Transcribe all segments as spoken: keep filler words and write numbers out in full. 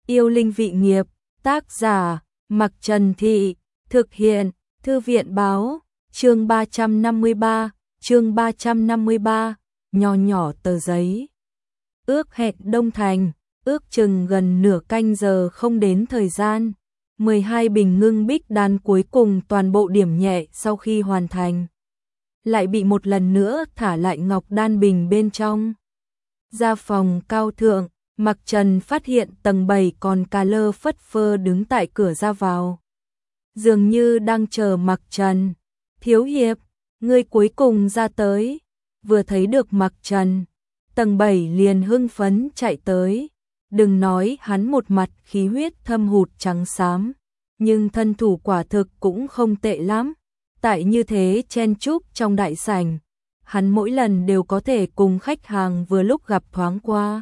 Yêu linh vị nghiệp, tác giả, Mặc Trần Thị, thực hiện, Thư viện báo, chương ba trăm năm mươi ba, chương ba trăm năm mươi ba, nho nhỏ tờ giấy. Ước hẹn Đông Thành, ước chừng gần nửa canh giờ không đến thời gian. mười hai bình ngưng bích đan cuối cùng toàn bộ điểm nhẹ sau khi hoàn thành. Lại bị một lần nữa thả lại ngọc đan bình bên trong. Ra phòng cao thượng, Mặc Trần phát hiện tầng bảy còn cà lơ phất phơ đứng tại cửa ra vào. Dường như đang chờ Mặc Trần. Thiếu hiệp, ngươi cuối cùng ra tới. Vừa thấy được Mặc Trần, tầng bảy liền hưng phấn chạy tới. Đừng nói hắn một mặt khí huyết thâm hụt trắng xám, nhưng thân thủ quả thực cũng không tệ lắm. Tại như thế chen chúc trong đại sảnh, hắn mỗi lần đều có thể cùng khách hàng vừa lúc gặp thoáng qua,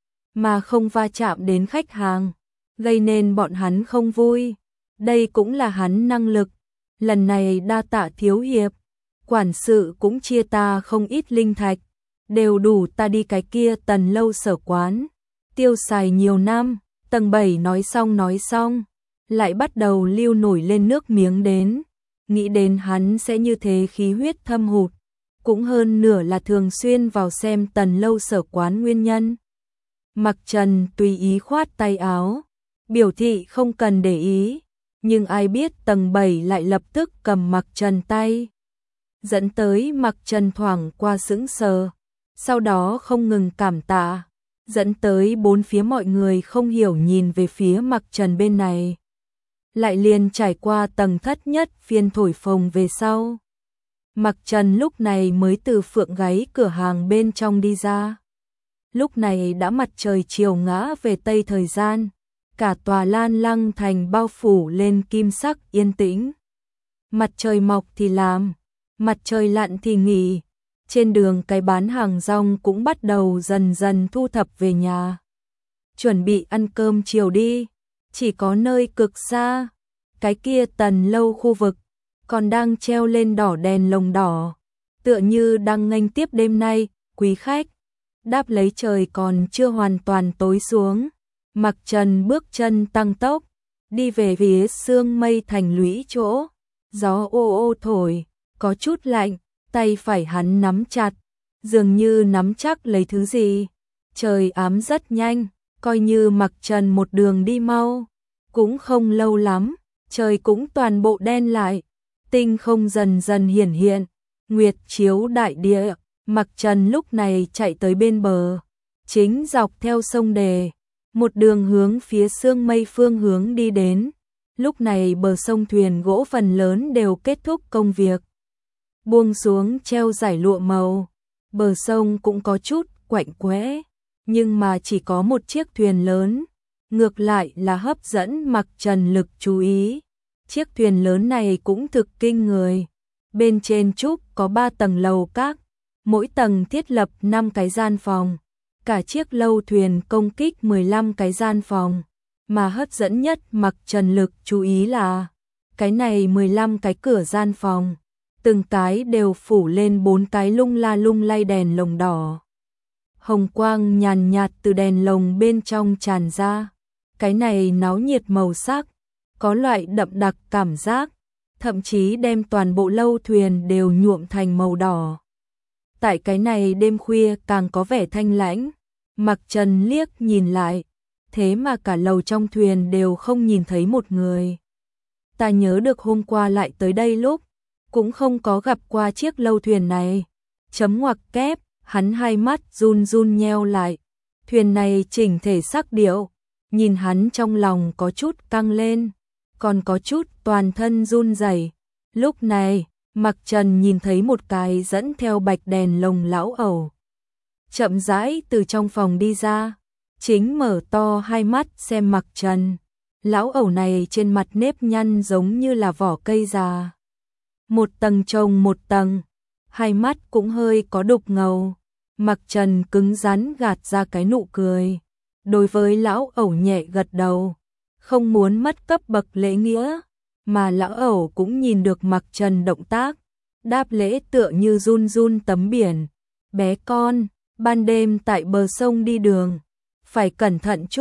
mà không va chạm đến khách hàng, gây nên bọn hắn không vui. Đây cũng là hắn năng lực. Lần này đa tạ thiếu hiệp, quản sự cũng chia ta không ít linh thạch, đều đủ ta đi cái kia Tần lâu sở quán tiêu xài nhiều năm. Tầng bảy nói xong nói xong, lại bắt đầu lưu nổi lên nước miếng đến. Nghĩ đến hắn sẽ như thế khí huyết thâm hụt, cũng hơn nửa là thường xuyên vào xem Tần lâu sở quán nguyên nhân. Mặc Trần tùy ý khoát tay áo, biểu thị không cần để ý, nhưng ai biết tầng bảy lại lập tức cầm Mặc Trần tay, dẫn tới Mặc Trần thoảng qua sững sờ, sau đó không ngừng cảm tạ, dẫn tới bốn phía mọi người không hiểu nhìn về phía Mặc Trần bên này. Lại liền trải qua tầng thất nhất phiên thổi phồng về sau. Mặc Trần lúc này mới từ phượng gáy cửa hàng bên trong đi ra. Lúc này đã mặt trời chiều ngã về tây thời gian, cả tòa Lan Lăng thành bao phủ lên kim sắc yên tĩnh. Mặt trời mọc thì làm, mặt trời lặn thì nghỉ. Trên đường cái bán hàng rong cũng bắt đầu dần dần thu thập về nhà, chuẩn bị ăn cơm chiều đi. Chỉ có nơi cực xa, cái kia Tần lâu khu vực, còn đang treo lên đỏ đèn lồng đỏ, tựa như đang nghênh tiếp đêm nay quý khách. Đáp lấy trời còn chưa hoàn toàn tối xuống, Mặc Trần bước chân tăng tốc, đi về phía sương mây thành lũy chỗ. Gió ô ô thổi, có chút lạnh, tay phải hắn nắm chặt, dường như nắm chắc lấy thứ gì. Trời ám rất nhanh, coi như Mặc Trần một đường đi mau, cũng không lâu lắm, trời cũng toàn bộ đen lại, tinh không dần dần hiển hiện, nguyệt chiếu đại địa. Mặc Trần lúc này chạy tới bên bờ, chính dọc theo sông Đề, một đường hướng phía sương mây phương hướng đi đến. Lúc này bờ sông thuyền gỗ phần lớn đều kết thúc công việc, buông xuống treo giải lụa màu. Bờ sông cũng có chút quạnh quẽ, nhưng mà chỉ có một chiếc thuyền lớn, ngược lại là hấp dẫn Mặc Trần lực chú ý. Chiếc thuyền lớn này cũng thực kinh người, bên trên trúc có ba tầng lầu các, mỗi tầng thiết lập năm cái gian phòng, cả chiếc lâu thuyền công kích mười lăm cái gian phòng. Mà hấp dẫn nhất Mặc Trần lực chú ý là cái này mười lăm cái cửa gian phòng, từng cái đều phủ lên bốn cái lung la lung lay đèn lồng đỏ. Hồng quang nhàn nhạt từ đèn lồng bên trong tràn ra, cái này náo nhiệt màu sắc, có loại đậm đặc cảm giác, thậm chí đem toàn bộ lâu thuyền đều nhuộm thành màu đỏ. Tại cái này đêm khuya càng có vẻ thanh lãnh. Mặc Trần liếc nhìn lại, thế mà cả lầu trong thuyền đều không nhìn thấy một người. Ta nhớ được hôm qua lại tới đây lúc, cũng không có gặp qua chiếc lâu thuyền này. Chấm ngoặc kép, hắn hai mắt run run nheo lại. Thuyền này chỉnh thể sắc điệu, nhìn hắn trong lòng có chút căng lên, còn có chút toàn thân run rẩy. Lúc này, Mặc Trần nhìn thấy một cái dẫn theo bạch đèn lồng lão ẩu, chậm rãi từ trong phòng đi ra, chính mở to hai mắt xem Mặc Trần. Lão ẩu này trên mặt nếp nhăn giống như là vỏ cây già, một tầng chồng một tầng, hai mắt cũng hơi có đục ngầu. Mặc Trần cứng rắn gạt ra cái nụ cười, đối với lão ẩu nhẹ gật đầu, không muốn mất cấp bậc lễ nghĩa. Mà lão ẩu cũng nhìn được Mặc Trần động tác, đáp lễ tựa như run run tấm biển. Bé con, ban đêm tại bờ sông đi đường, phải cẩn thận chút,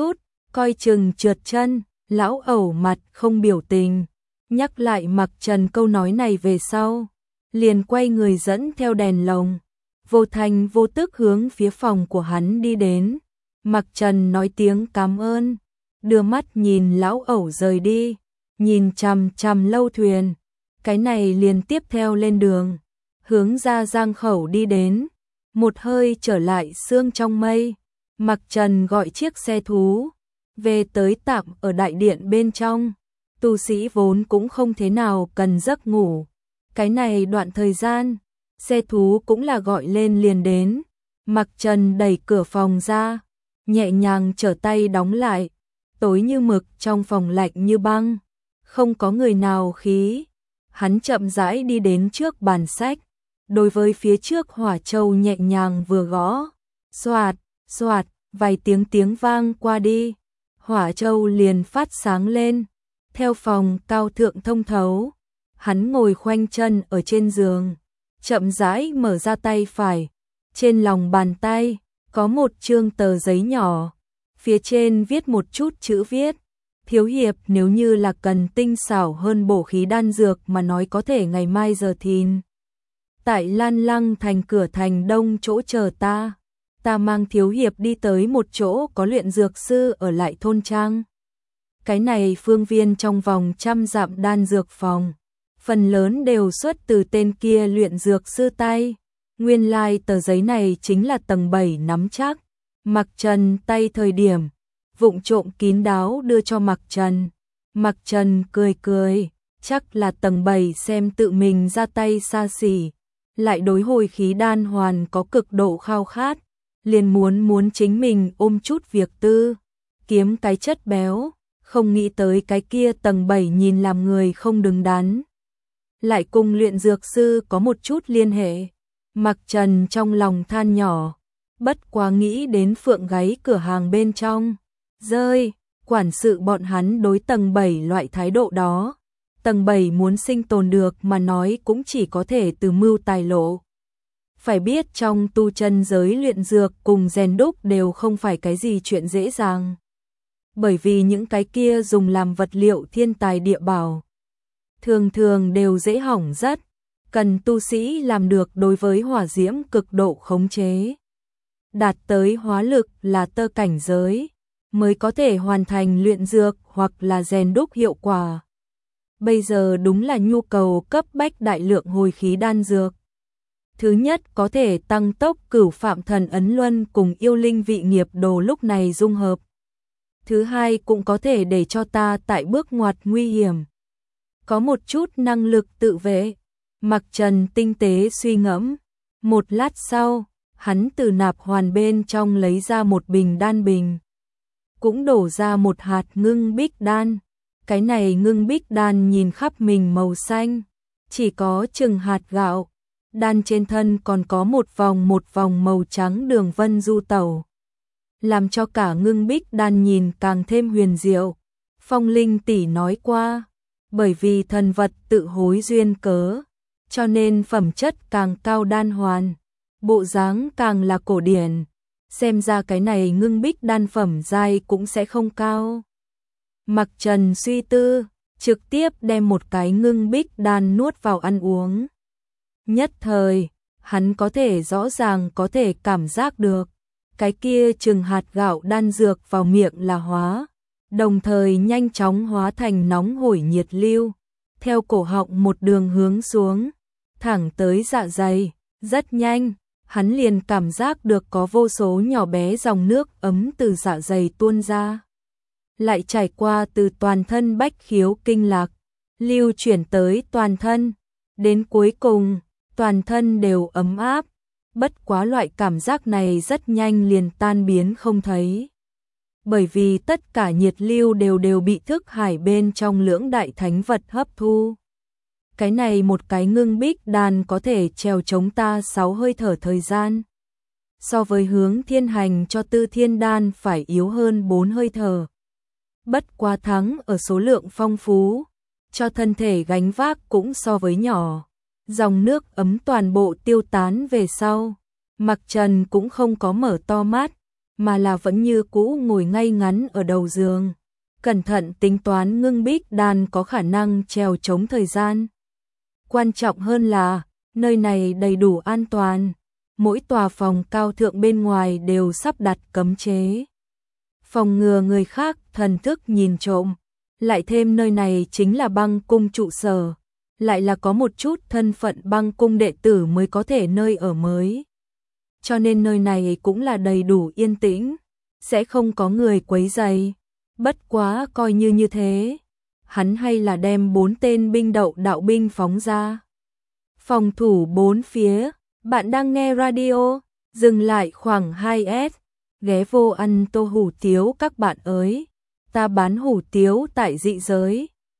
coi chừng trượt chân, lão ẩu mặt không biểu tình, nhắc lại Mặc Trần câu nói này về sau, liền quay người dẫn theo đèn lồng, vô thành vô tức hướng phía phòng của hắn đi đến. Mặc Trần nói tiếng cảm ơn, đưa mắt nhìn lão ẩu rời đi, nhìn chằm chằm lâu thuyền, cái này liền tiếp theo lên đường, hướng ra giang khẩu đi đến, một hơi trở lại sương trong mây. Mặc Trần gọi chiếc xe thú, về tới tạm ở đại điện bên trong, tu sĩ vốn cũng không thế nào cần giấc ngủ, cái này đoạn thời gian, xe thú cũng là gọi lên liền đến. Mặc Trần đẩy cửa phòng ra, nhẹ nhàng trở tay đóng lại, tối như mực trong phòng lạnh như băng, không có người nào khí. Hắn chậm rãi đi đến trước bàn sách, đối với phía trước hỏa châu nhẹ nhàng vừa gõ, xoạt, xoạt, vài tiếng tiếng vang qua đi, hỏa châu liền phát sáng lên, theo phòng cao thượng thông thấu. Hắn ngồi khoanh chân ở trên giường, chậm rãi mở ra tay phải, trên lòng bàn tay có một chương tờ giấy nhỏ, phía trên viết một chút chữ viết. Thiếu hiệp, nếu như là cần tinh xảo hơn bổ khí đan dược mà nói có thể ngày mai giờ thìn tại Lan Lăng thành cửa thành đông chỗ chờ ta, ta mang thiếu hiệp đi tới một chỗ có luyện dược sư ở lại thôn trang. Cái này phương viên trong vòng trăm dặm đan dược phòng, phần lớn đều xuất từ tên kia luyện dược sư tay. Nguyên lai like, tờ giấy này chính là tầng bảy nắm chắc. Mặc Trần tay thời điểm, vụng trộm kín đáo đưa cho Mặc Trần. Mặc Trần cười cười, chắc là tầng bảy xem tự mình ra tay xa xỉ, lại đối hồi khí đan hoàn có cực độ khao khát, liền muốn muốn chính mình ôm chút việc tư, kiếm cái chất béo, không nghĩ tới cái kia tầng bảy nhìn làm người không đứng đắn, lại cùng luyện dược sư có một chút liên hệ. Mặc Trần trong lòng than nhỏ, bất quá nghĩ đến phượng gáy cửa hàng bên trong, rơi, quản sự bọn hắn đối tầng bảy loại thái độ đó. Tầng bảy muốn sinh tồn được mà nói cũng chỉ có thể từ mưu tài lộ. Phải biết trong tu chân giới luyện dược cùng rèn đúc đều không phải cái gì chuyện dễ dàng. Bởi vì những cái kia dùng làm vật liệu thiên tài địa bảo, thường thường đều dễ hỏng rất, cần tu sĩ làm được đối với hỏa diễm cực độ khống chế. Đạt tới hóa lực là tơ cảnh giới, mới có thể hoàn thành luyện dược hoặc là rèn đúc hiệu quả. Bây giờ đúng là nhu cầu cấp bách đại lượng hồi khí đan dược. Thứ nhất có thể tăng tốc cửu phạm thần ấn luân cùng yêu linh vị nghiệp đồ lúc này dung hợp. Thứ hai cũng có thể để cho ta tại bước ngoặt nguy hiểm, có một chút năng lực tự vệ. Mặc Trần tinh tế suy ngẫm, một lát sau, hắn từ nạp hoàn bên trong lấy ra một bình đan bình, cũng đổ ra một hạt ngưng bích đan. Cái này ngưng bích đan nhìn khắp mình màu xanh, chỉ có chừng hạt gạo, đan trên thân còn có một vòng một vòng màu trắng đường vân du tẩu, làm cho cả ngưng bích đan nhìn càng thêm huyền diệu. Phong Linh tỷ nói qua, bởi vì thần vật tự hối duyên cớ, cho nên phẩm chất càng cao đan hoàn, bộ dáng càng là cổ điển, xem ra cái này ngưng bích đan phẩm giai cũng sẽ không cao. Mặc Trần suy tư, trực tiếp đem một cái ngưng bích đan nuốt vào ăn uống. Nhất thời, hắn có thể rõ ràng có thể cảm giác được, cái kia chừng hạt gạo đan dược vào miệng là hóa, đồng thời nhanh chóng hóa thành nóng hổi nhiệt lưu, theo cổ họng một đường hướng xuống, thẳng tới dạ dày. Rất nhanh, hắn liền cảm giác được có vô số nhỏ bé dòng nước ấm từ dạ dày tuôn ra, lại trải qua từ toàn thân bách khiếu kinh lạc, lưu chuyển tới toàn thân, đến cuối cùng, toàn thân đều ấm áp. Bất quá loại cảm giác này rất nhanh liền tan biến không thấy, bởi vì tất cả nhiệt lưu đều đều bị thức hải bên trong lưỡng đại thánh vật hấp thu. Cái này một cái ngưng bích đan có thể trèo chống ta sáu hơi thở thời gian, so với hướng thiên hành cho tư thiên đan phải yếu hơn bốn hơi thở. Bất quá thắng ở số lượng phong phú, cho thân thể gánh vác cũng so với nhỏ. Dòng nước ấm toàn bộ tiêu tán về sau, Mặc Trần cũng không có mở to mắt, mà là vẫn như cũ ngồi ngay ngắn ở đầu giường, cẩn thận tính toán ngưng bích đan có khả năng trèo chống thời gian. Quan trọng hơn là, nơi này đầy đủ an toàn, mỗi tòa phòng cao thượng bên ngoài đều sắp đặt cấm chế. Phòng ngừa người khác thần thức nhìn trộm, lại thêm nơi này chính là băng cung trụ sở, lại là có một chút thân phận băng cung đệ tử mới có thể nơi ở mới. Cho nên nơi này cũng là đầy đủ yên tĩnh, sẽ không có người quấy rầy. Bất quá coi như như thế, hắn hay là đem bốn tên binh đậu đạo binh phóng ra. Phòng thủ bốn phía, bạn đang nghe radio, dừng lại khoảng hai S, ghé vô ăn tô hủ tiếu các bạn ơi, ta bán hủ tiếu tại dị giới.